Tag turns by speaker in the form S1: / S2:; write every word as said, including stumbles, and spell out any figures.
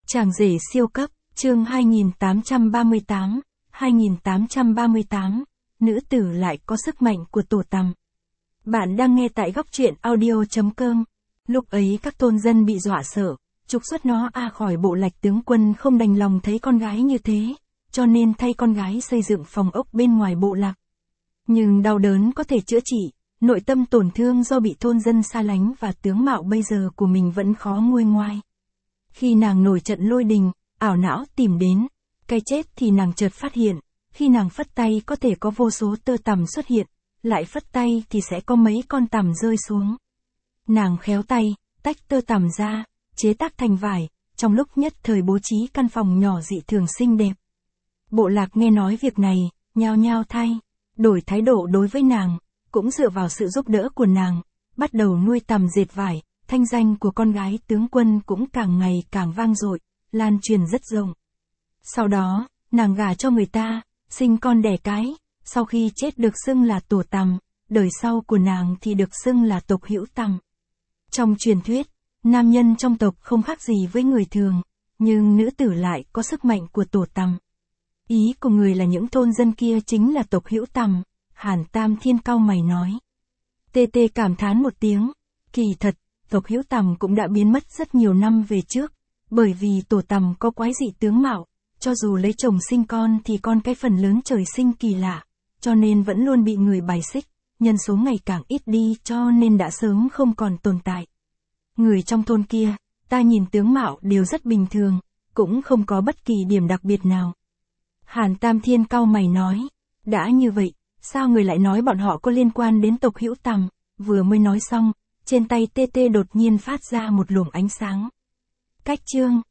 S1: Chàng rể siêu cấp, chương hai nghìn tám trăm ba mươi tám, hai nghìn tám trăm ba mươi tám, nữ tử lại có sức mạnh của tổ tằm. Bạn đang nghe tại góc truyện audio chấm com. Lúc ấy các thôn dân bị dọa sợ, trục xuất nó a khỏi bộ lạc. Tướng quân không đành lòng thấy con gái như thế, cho nên thay con gái xây dựng phòng ốc bên ngoài bộ lạc. Nhưng đau đớn có thể chữa trị, nội tâm tổn thương do bị thôn dân xa lánh và tướng mạo bây giờ của mình vẫn khó nguôi ngoai. Khi nàng nổi trận lôi đình, ảo não tìm đến cái chết thì nàng chợt phát hiện, khi nàng phất tay có thể có vô số tơ tằm xuất hiện, lại phất tay thì sẽ có mấy con tằm rơi xuống. Nàng khéo tay, tách tơ tằm ra, chế tác thành vải, trong lúc nhất thời bố trí căn phòng nhỏ dị thường xinh đẹp. Bộ lạc nghe nói việc này, nhao nhao thay đổi thái độ đối với nàng, cũng dựa vào sự giúp đỡ của nàng, bắt đầu nuôi tằm dệt vải. Thanh danh của con gái tướng quân cũng càng ngày càng vang dội, lan truyền rất rộng. Sau đó, nàng gả cho người ta, sinh con đẻ cái, sau khi chết được xưng là tổ tằm, đời sau của nàng thì được xưng là tộc hữu tằm. Trong truyền thuyết, nam nhân trong tộc không khác gì với người thường, nhưng nữ tử lại có sức mạnh của tổ tằm. Ý của người là những thôn dân kia chính là tộc hữu tằm, Hàn Tam Thiên cau mày nói. Tê Tê cảm thán một tiếng, kỳ thật, tộc hữu tằm cũng đã biến mất rất nhiều năm về trước, bởi vì tổ tằm có quái dị tướng mạo, cho dù lấy chồng sinh con thì con cái phần lớn trời sinh kỳ lạ, cho nên vẫn luôn bị người bài xích, nhân số ngày càng ít đi cho nên đã sớm không còn tồn tại. Người trong thôn kia, ta nhìn tướng mạo đều rất bình thường, cũng không có bất kỳ điểm đặc biệt nào. Hàn Tam Thiên cau mày nói, đã như vậy, sao người lại nói bọn họ có liên quan đến tộc hữu tằm? Vừa mới nói xong, trên tay Tê Tê đột nhiên phát ra một luồng ánh sáng. Cách chương